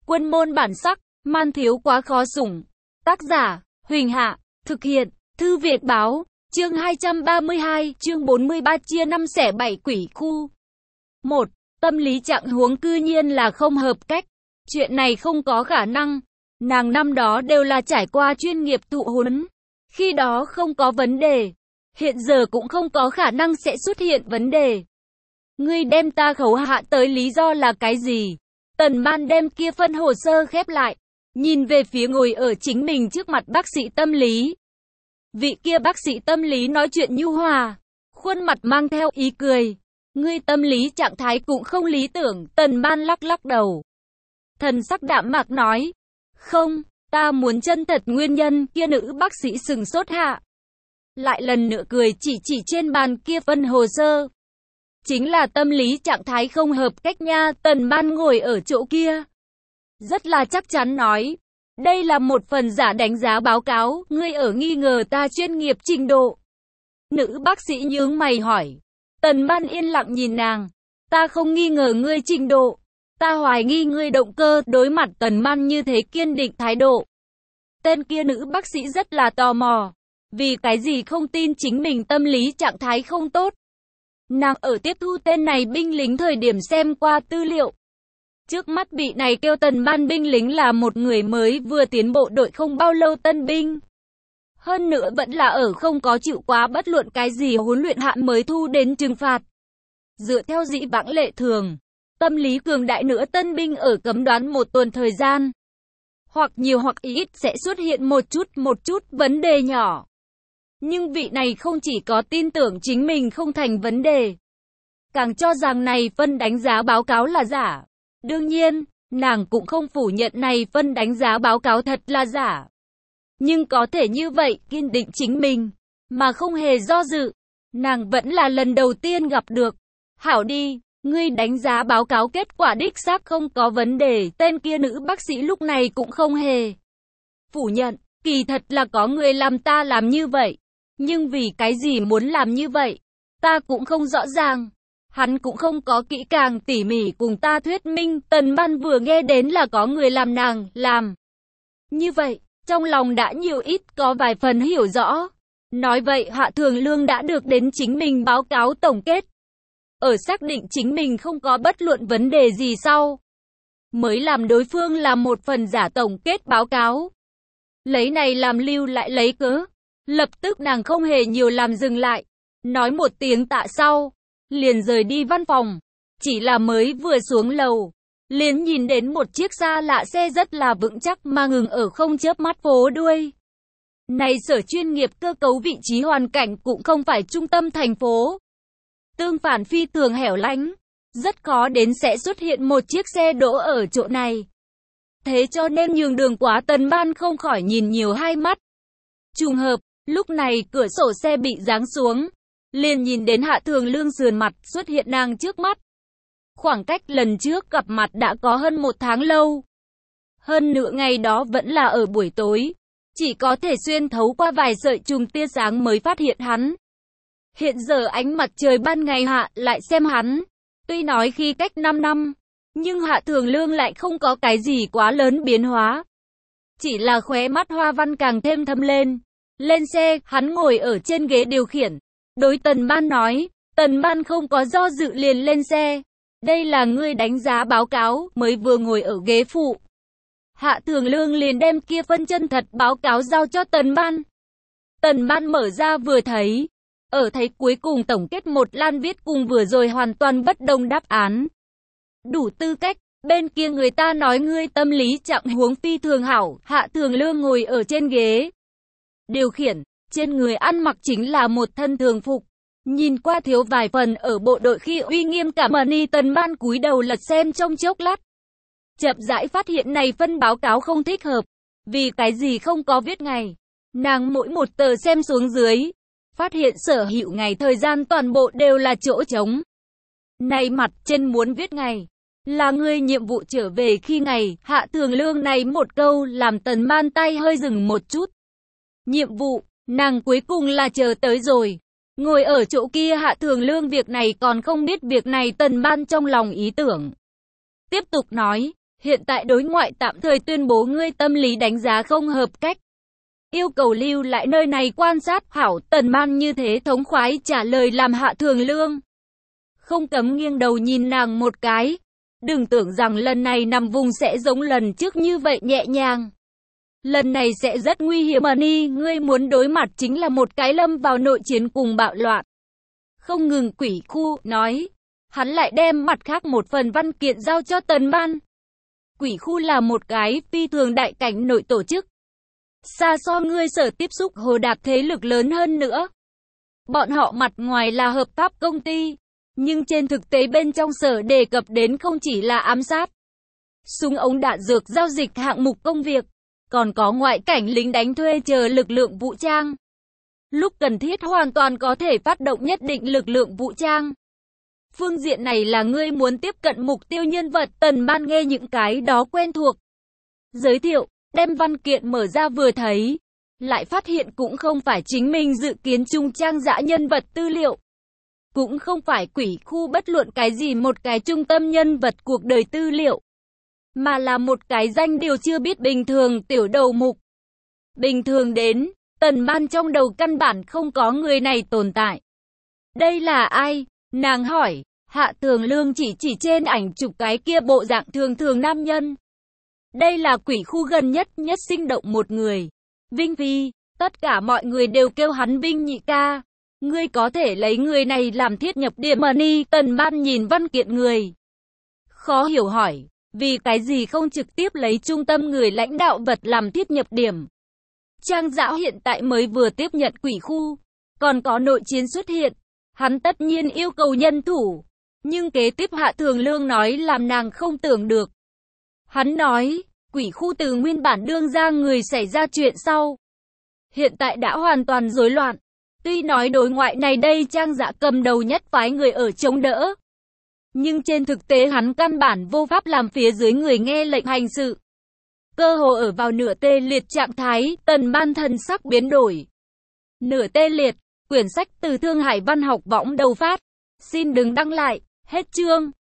Quân môn bản sắc, man thiếu quá khó sủng. Tác giả, Huỳnh Hạ, thực hiện, Thư Việt Báo, chương 232, chương 43 chia 5 xẻ 7 quỷ khu. 1. Tâm lý trạng huống cư nhiên là không hợp cách. Chuyện này không có khả năng. Nàng năm đó đều là trải qua chuyên nghiệp thụ huấn. Khi đó không có vấn đề. Hiện giờ cũng không có khả năng sẽ xuất hiện vấn đề. Ngươi đem ta khấu hạ tới lý do là cái gì? Tần Ban đem kia phân hồ sơ khép lại. Nhìn về phía ngồi ở chính mình trước mặt bác sĩ tâm lý. Vị kia bác sĩ tâm lý nói chuyện nhu hòa. Khuôn mặt mang theo ý cười. Ngươi tâm lý trạng thái cũng không lý tưởng. Tần Ban lắc lắc đầu. Thần sắc đạm mạc nói. Không, ta muốn chân thật nguyên nhân. Kia nữ bác sĩ sừng sốt hạ. Lại lần nữa cười chỉ trên bàn kia phân hồ sơ. Chính là tâm lý trạng thái không hợp cách nha. Tần Ban ngồi ở chỗ kia. Rất là chắc chắn nói. Đây là một phần giả đánh giá báo cáo. Ngươi ở nghi ngờ ta chuyên nghiệp trình độ. Nữ bác sĩ nhướng mày hỏi. Tần Ban yên lặng nhìn nàng. Ta không nghi ngờ ngươi trình độ. Ta hoài nghi ngươi động cơ. Đối mặt Tần Ban như thế kiên định thái độ. Tên kia nữ bác sĩ rất là tò mò. Vì cái gì không tin chính mình tâm lý trạng thái không tốt. Nàng ở tiếp thu tên này binh lính thời điểm xem qua tư liệu. Trước mắt bị này kêu Tần Ban binh lính là một người mới vừa tiến bộ đội không bao lâu tân binh. Hơn nữa vẫn là ở không có chịu quá bất luận cái gì huấn luyện hạ mới thu đến trừng phạt. Dựa theo dĩ vãng lệ thường, tâm lý cường đại nữa tân binh ở cấm đoán một tuần thời gian. Hoặc nhiều hoặc ít sẽ xuất hiện một chút vấn đề nhỏ. Nhưng vị này không chỉ có tin tưởng chính mình không thành vấn đề. Càng cho rằng này phân đánh giá báo cáo là giả. Đương nhiên, nàng cũng không phủ nhận này phân đánh giá báo cáo thật là giả. Nhưng có thể như vậy, kiên định chính mình, mà không hề do dự. Nàng vẫn là lần đầu tiên gặp được. Hảo đi, ngươi đánh giá báo cáo kết quả đích xác không có vấn đề. Tên kia nữ bác sĩ lúc này cũng không hề phủ nhận. Kỳ thật là có người làm ta làm như vậy. Nhưng vì cái gì muốn làm như vậy? Ta cũng không rõ ràng. Hắn cũng không có kỹ càng tỉ mỉ cùng ta thuyết minh. Tần Ban vừa nghe đến là có người làm nàng làm như vậy, trong lòng đã nhiều ít có vài phần hiểu rõ. Nói vậy Hạ Thường Lương đã được đến chính mình báo cáo tổng kết. Ở xác định chính mình không có bất luận vấn đề gì sau, mới làm đối phương làm một phần giả tổng kết báo cáo. Lấy này làm lưu lại lấy cớ. Lập tức nàng không hề nhiều làm dừng lại. Nói một tiếng tạ sau. Liền rời đi văn phòng. Chỉ là mới vừa xuống lầu. Liền nhìn đến một chiếc xa lạ xe rất là vững chắc mà ngừng ở không chớp mắt phố đuôi. Này sở chuyên nghiệp cơ cấu vị trí hoàn cảnh cũng không phải trung tâm thành phố. Tương phản phi thường hẻo lánh. Rất khó đến sẽ xuất hiện một chiếc xe đỗ ở chỗ này. Thế cho nên nhường đường quá Tần Ban không khỏi nhìn nhiều hai mắt. Trùng hợp. Lúc này cửa sổ xe bị giáng xuống, liền nhìn đến Hạ Thường Lương sườn mặt xuất hiện nàng trước mắt. Khoảng cách lần trước gặp mặt đã có hơn 1 tháng lâu. Hơn nữa ngày đó vẫn là ở buổi tối, chỉ có thể xuyên thấu qua vài sợi chùm tia sáng mới phát hiện hắn. Hiện giờ ánh mặt trời ban ngày hạ lại xem hắn, tuy nói khi cách 5 năm, nhưng Hạ Thường Lương lại không có cái gì quá lớn biến hóa. Chỉ là khóe mắt hoa văn càng thêm thâm lên. Lên xe, hắn ngồi ở trên ghế điều khiển. Đối Tần Ban nói, Tần Ban không có do dự liền lên xe. Đây là ngươi đánh giá báo cáo, mới vừa ngồi ở ghế phụ. Hạ Thường Lương liền đem kia phân chân thật báo cáo giao cho Tần Ban. Tần Ban mở ra vừa thấy. Ở thấy cuối cùng tổng kết một lan viết cùng vừa rồi hoàn toàn bất đồng đáp án. Đủ tư cách, bên kia người ta nói ngươi tâm lý trạng huống phi thường hảo. Hạ Thường Lương ngồi ở trên ghế điều khiển, trên người ăn mặc chính là một thân thường phục. Nhìn qua thiếu vài phần ở bộ đội khi uy nghiêm cả mani. Tần Ban cúi đầu lật xem trong chốc lát. Chậm rãi phát hiện này phân báo cáo không thích hợp. Vì cái gì không có viết ngày. Nàng mỗi một tờ xem xuống dưới. Phát hiện sở hữu ngày thời gian toàn bộ đều là chỗ trống. Này mặt trên muốn viết ngày. Là ngươi nhiệm vụ trở về khi ngày. Hạ Thường Lương này một câu làm Tần Ban tay hơi dừng một chút. Nhiệm vụ, nàng cuối cùng là chờ tới rồi. Ngồi ở chỗ kia Hạ Thường Lương việc này còn không biết việc này. Tần Ban trong lòng ý tưởng. Tiếp tục nói, Hiện tại đối ngoại tạm thời tuyên bố ngươi tâm lý đánh giá không hợp cách. Yêu cầu lưu lại nơi này quan sát. Hảo, Tần Man như thế thống khoái trả lời làm Hạ Thường Lương không cấm nghiêng đầu nhìn nàng một cái. Đừng tưởng rằng lần này nằm vùng sẽ giống lần trước như vậy nhẹ nhàng. Lần này sẽ rất nguy hiểm. Ngươi muốn đối mặt chính là một cái lâm vào nội chiến cùng bạo loạn. Không ngừng Quỷ Khu nói. Hắn lại đem mặt khác một phần văn kiện giao cho Tần Man. Quỷ Khu là một cái phi thường đại cảnh nội tổ chức. Xa so ngươi sở tiếp xúc hồ đạp thế lực lớn hơn nữa. Bọn họ mặt ngoài là hợp pháp công ty, nhưng trên thực tế bên trong sở đề cập đến không chỉ là ám sát, súng ống đạn dược giao dịch hạng mục công việc, còn có ngoại cảnh lính đánh thuê chờ lực lượng vũ trang. Lúc cần thiết hoàn toàn có thể phát động nhất định lực lượng vũ trang. Phương diện này là ngươi muốn tiếp cận mục tiêu nhân vật. Tần Man nghe những cái đó quen thuộc. Giới thiệu, đem văn kiện mở ra vừa thấy, lại phát hiện cũng không phải chính mình dự kiến trung trang dã nhân vật tư liệu. Cũng không phải Quỷ Khu bất luận cái gì một cái trung tâm nhân vật cuộc đời tư liệu. Mà là một cái danh điều chưa biết bình thường tiểu đầu mục. Bình thường đến, Tần Man trong đầu căn bản không có người này tồn tại. Đây là ai? Nàng hỏi. Hạ Thường Lương chỉ trên ảnh chụp cái kia bộ dạng thường thường nam nhân. Đây là Quỷ Khu gần nhất sinh động một người. Vinh Phi, tất cả mọi người đều kêu hắn Vinh nhị ca. Ngươi có thể lấy người này làm thiết nhập điểm. Tần Man nhìn văn kiện người. Khó hiểu hỏi, vì cái gì không trực tiếp lấy trung tâm người lãnh đạo vật làm thiết nhập điểm. Trang Dão hiện tại mới vừa tiếp nhận Quỷ Khu, còn có nội chiến xuất hiện. Hắn tất nhiên yêu cầu nhân thủ. Nhưng kế tiếp Hạ Thường Lương nói làm nàng không tưởng được. Hắn nói, Quỷ Khu từ nguyên bản đương ra người xảy ra chuyện sau. Hiện tại đã hoàn toàn rối loạn. Tuy nói đối ngoại này đây Trang Dạ cầm đầu nhất phái người ở chống đỡ. Nhưng trên thực tế hắn căn bản vô pháp làm phía dưới người nghe lệnh hành sự. Cơ hồ ở vào nửa tê liệt trạng thái. Tần Man thần sắc biến đổi. Nửa tê liệt, quyển sách từ Thương Hải Văn học võng đầu phát. Xin đừng đăng lại, hết chương.